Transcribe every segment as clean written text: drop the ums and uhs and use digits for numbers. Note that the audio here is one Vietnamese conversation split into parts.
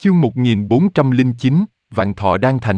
Chương 1409, Vạn Thọ Đan Thành.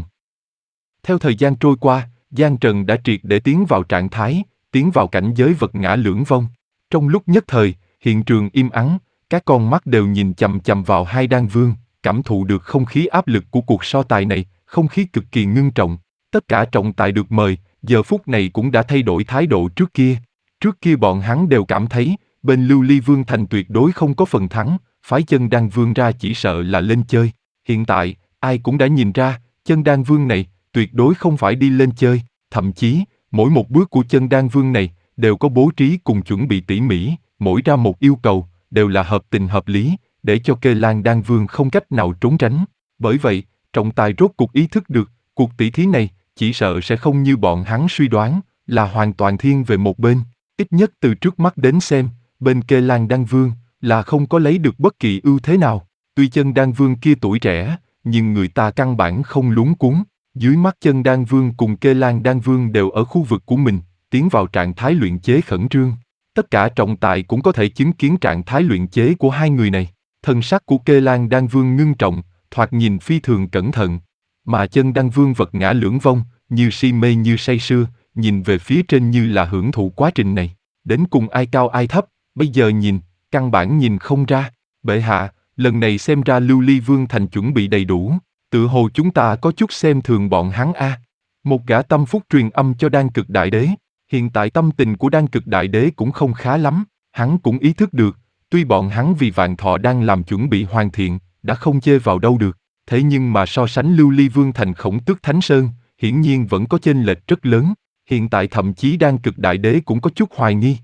Theo thời gian trôi qua, Giang Trần đã triệt để tiến vào trạng thái, tiến vào cảnh giới vật ngã lưỡng vong. Trong lúc nhất thời, hiện trường im ắng, các con mắt đều nhìn chằm chằm vào hai đan vương, cảm thụ được không khí áp lực của cuộc so tài này, không khí cực kỳ ngưng trọng. Tất cả trọng tài được mời, giờ phút này cũng đã thay đổi thái độ trước kia. Trước kia bọn hắn đều cảm thấy, bên Lưu Ly Vương Thành tuyệt đối không có phần thắng, phái Chân Đan Vương ra chỉ sợ là lên chơi. Hiện tại, ai cũng đã nhìn ra, Chân Đan Vương này, tuyệt đối không phải đi lên chơi, thậm chí, mỗi một bước của Chân Đan Vương này, đều có bố trí cùng chuẩn bị tỉ mỉ, mỗi ra một yêu cầu, đều là hợp tình hợp lý, để cho Kê Lan Đan Vương không cách nào trốn tránh. Bởi vậy, trọng tài rốt cuộc ý thức được, cuộc tỷ thí này, chỉ sợ sẽ không như bọn hắn suy đoán, là hoàn toàn thiên về một bên. Ít nhất từ trước mắt đến xem, bên Kê Lan Đan Vương, là không có lấy được bất kỳ ưu thế nào. Tuy Chân Đan Vương kia tuổi trẻ, nhưng người ta căn bản không luống cuống. Dưới mắt Chân Đan Vương cùng Kê Lan Đan Vương đều ở khu vực của mình, tiến vào trạng thái luyện chế khẩn trương. Tất cả trọng tài cũng có thể chứng kiến trạng thái luyện chế của hai người này. Thân sắc của Kê Lan Đan Vương ngưng trọng, thoạt nhìn phi thường cẩn thận. Mà Chân Đan Vương vật ngã lưỡng vong, như si mê như say sưa, nhìn về phía trên như là hưởng thụ quá trình này. Đến cùng ai cao ai thấp, bây giờ nhìn, căn bản nhìn không ra. Bệ hạ, lần này xem ra Lưu Ly Vương Thành chuẩn bị đầy đủ, tự hồ chúng ta có chút xem thường bọn hắn a. Một gã tâm phúc truyền âm cho Đan Cực Đại Đế. Hiện tại tâm tình của Đan Cực Đại Đế cũng không khá lắm, hắn cũng ý thức được, tuy bọn hắn vì Vạn Thọ đang làm chuẩn bị hoàn thiện, đã không chê vào đâu được, thế nhưng mà so sánh Lưu Ly Vương Thành Khổng Tước Thánh Sơn, hiển nhiên vẫn có chênh lệch rất lớn. Hiện tại thậm chí Đan Cực Đại Đế cũng có chút hoài nghi.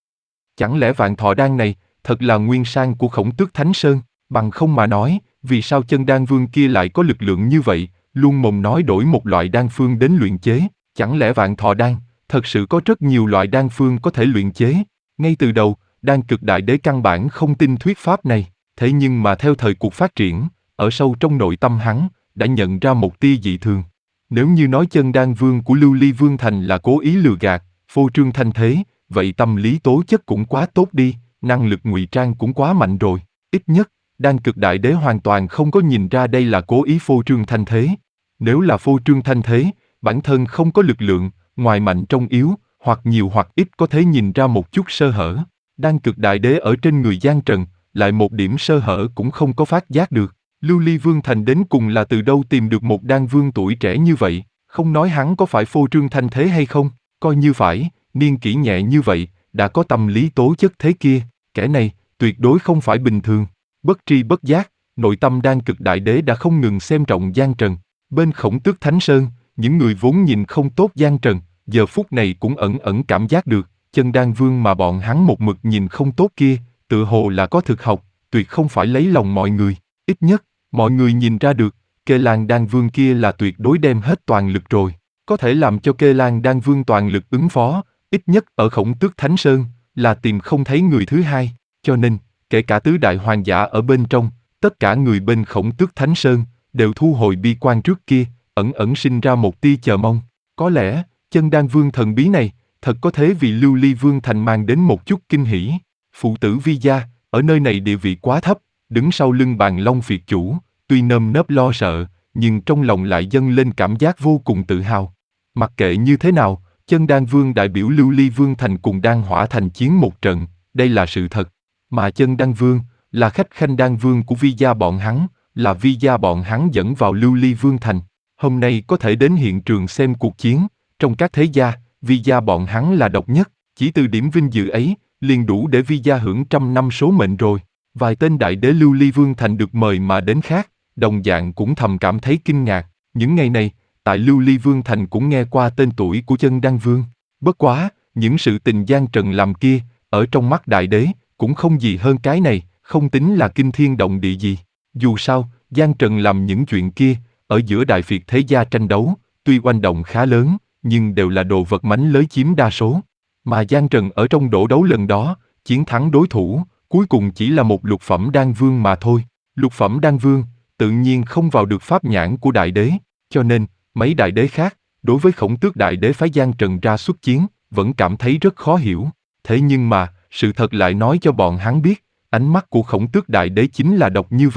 Chẳng lẽ Vạn Thọ Đan này, thật là nguyên sang của Khổng Tước Thánh Sơn? Bằng không mà nói, vì sao Chân Đan Vương kia lại có lực lượng như vậy, luôn mồm nói đổi một loại đan phương đến luyện chế? Chẳng lẽ Vạn Thọ Đan, thật sự có rất nhiều loại đan phương có thể luyện chế? Ngay từ đầu, Đan Cực Đại Đế căn bản không tin thuyết pháp này, thế nhưng mà theo thời cuộc phát triển, ở sâu trong nội tâm hắn, đã nhận ra một tia dị thường. Nếu như nói Chân Đan Vương của Lưu Ly Vương Thành là cố ý lừa gạt, phô trương thanh thế, vậy tâm lý tố chất cũng quá tốt đi, năng lực ngụy trang cũng quá mạnh rồi. Ít nhất, Đan Cực Đại Đế hoàn toàn không có nhìn ra đây là cố ý phô trương thanh thế. Nếu là phô trương thanh thế, bản thân không có lực lượng, ngoài mạnh trong yếu, hoặc nhiều hoặc ít có thể nhìn ra một chút sơ hở. Đan Cực Đại Đế ở trên người Giang Trần, lại một điểm sơ hở cũng không có phát giác được. Lưu Ly Vương Thành đến cùng là từ đâu tìm được một đan vương tuổi trẻ như vậy, không nói hắn có phải phô trương thanh thế hay không, coi như phải, niên kỷ nhẹ như vậy, đã có tâm lý tố chất thế kia, kẻ này, tuyệt đối không phải bình thường. Bất tri bất giác, nội tâm Đan Cực Đại Đế đã không ngừng xem trọng Giang Trần. Bên Khổng Tước Thánh Sơn, những người vốn nhìn không tốt Giang Trần, giờ phút này cũng ẩn ẩn cảm giác được, Chân Đan Vương mà bọn hắn một mực nhìn không tốt kia, tự hồ là có thực học, tuyệt không phải lấy lòng mọi người. Ít nhất, mọi người nhìn ra được, Kê Lan Đan Vương kia là tuyệt đối đem hết toàn lực rồi. Có thể làm cho Kê Lan Đan Vương toàn lực ứng phó, ít nhất ở Khổng Tước Thánh Sơn, là tìm không thấy người thứ hai. Cho nên, kể cả tứ đại hoàng giả ở bên trong, tất cả người bên Khổng Tước Thánh Sơn, đều thu hồi bi quan trước kia, ẩn ẩn sinh ra một tia chờ mong. Có lẽ, Chân Đan Vương thần bí này, thật có thể vì Lưu Ly Vương Thành mang đến một chút kinh hỉ. Phụ tử Vi Gia, ở nơi này địa vị quá thấp, đứng sau lưng Bàn Long Việt chủ, tuy nơm nớp lo sợ, nhưng trong lòng lại dâng lên cảm giác vô cùng tự hào. Mặc kệ như thế nào, Chân Đan Vương đại biểu Lưu Ly Vương Thành cùng Đan Hỏa Thành chiến một trận, đây là sự thật. Mà Chân Đan Vương, là khách khanh Đan Vương của Vi Gia bọn hắn, là Vi Gia bọn hắn dẫn vào Lưu Ly Vương Thành. Hôm nay có thể đến hiện trường xem cuộc chiến, trong các thế gia, Vi Gia bọn hắn là độc nhất, chỉ từ điểm vinh dự ấy, liền đủ để Vi Gia hưởng trăm năm số mệnh rồi. Vài tên đại đế Lưu Ly Vương Thành được mời mà đến khác, đồng dạng cũng thầm cảm thấy kinh ngạc. Những ngày này, tại Lưu Ly Vương Thành cũng nghe qua tên tuổi của Chân Đan Vương. Bất quá, những sự tình Giang Trần làm kia, ở trong mắt đại đế, cũng không gì hơn cái này, không tính là kinh thiên động địa gì. Dù sao, Giang Trần làm những chuyện kia, ở giữa Đại Việt thế gia tranh đấu, tuy oanh động khá lớn, nhưng đều là đồ vật mánh lới chiếm đa số. Mà Giang Trần ở trong đổ đấu lần đó, chiến thắng đối thủ, cuối cùng chỉ là một lục phẩm đan vương mà thôi. Lục phẩm đan vương, tự nhiên không vào được pháp nhãn của đại đế, cho nên, mấy đại đế khác, đối với Khổng Tước Đại Đế phái Giang Trần ra xuất chiến, vẫn cảm thấy rất khó hiểu. Thế nhưng mà, sự thật lại nói cho bọn hắn biết, ánh mắt của Khổng Tước Đại Đế chính là độc như vậy,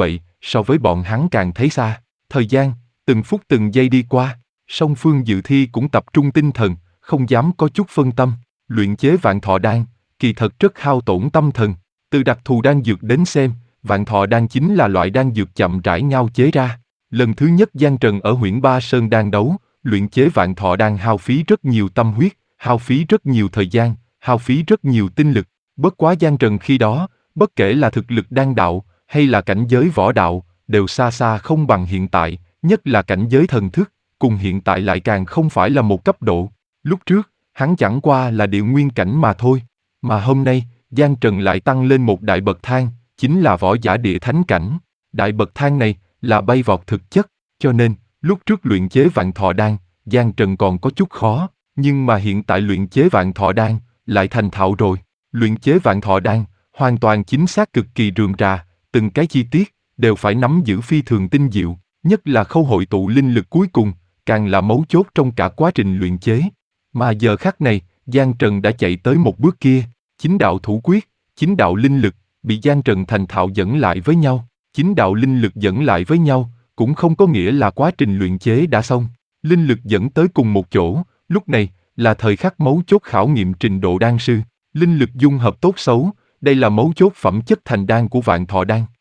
so với bọn hắn càng thấy xa. Thời gian, từng phút từng giây đi qua, song phương dự thi cũng tập trung tinh thần, không dám có chút phân tâm. Luyện chế vạn thọ đan, kỳ thật rất hao tổn tâm thần. Từ đặc thù đan dược đến xem, vạn thọ đan chính là loại đan dược chậm rãi ngao chế ra. Lần thứ nhất Giang Trần ở Huyễn Ba Sơn đan đấu, luyện chế vạn thọ đan hao phí rất nhiều tâm huyết, hao phí rất nhiều thời gian, hao phí rất nhiều tinh lực. Bất quá Giang Trần khi đó, bất kể là thực lực đan đạo, hay là cảnh giới võ đạo, đều xa xa không bằng hiện tại, nhất là cảnh giới thần thức, cùng hiện tại lại càng không phải là một cấp độ. Lúc trước, hắn chẳng qua là địa nguyên cảnh mà thôi, mà hôm nay, Giang Trần lại tăng lên một đại bậc thang, chính là võ giả địa thánh cảnh. Đại bậc thang này là bay vọt thực chất, cho nên, lúc trước luyện chế vạn thọ đan, Giang Trần còn có chút khó, nhưng mà hiện tại luyện chế vạn thọ đan, lại thành thạo rồi. Luyện chế vạn thọ đan, hoàn toàn chính xác cực kỳ rườm rà, từng cái chi tiết, đều phải nắm giữ phi thường tinh diệu, nhất là khâu hội tụ linh lực cuối cùng, càng là mấu chốt trong cả quá trình luyện chế. Mà giờ khắc này, Giang Trần đã chạy tới một bước kia, chính đạo thủ quyết, chính đạo linh lực, bị Giang Trần thành thạo dẫn lại với nhau. Chính đạo linh lực dẫn lại với nhau, cũng không có nghĩa là quá trình luyện chế đã xong. Linh lực dẫn tới cùng một chỗ, lúc này, là thời khắc mấu chốt khảo nghiệm trình độ đan sư. Linh lực dung hợp tốt xấu, đây là mấu chốt phẩm chất thành đan của vạn thọ đan.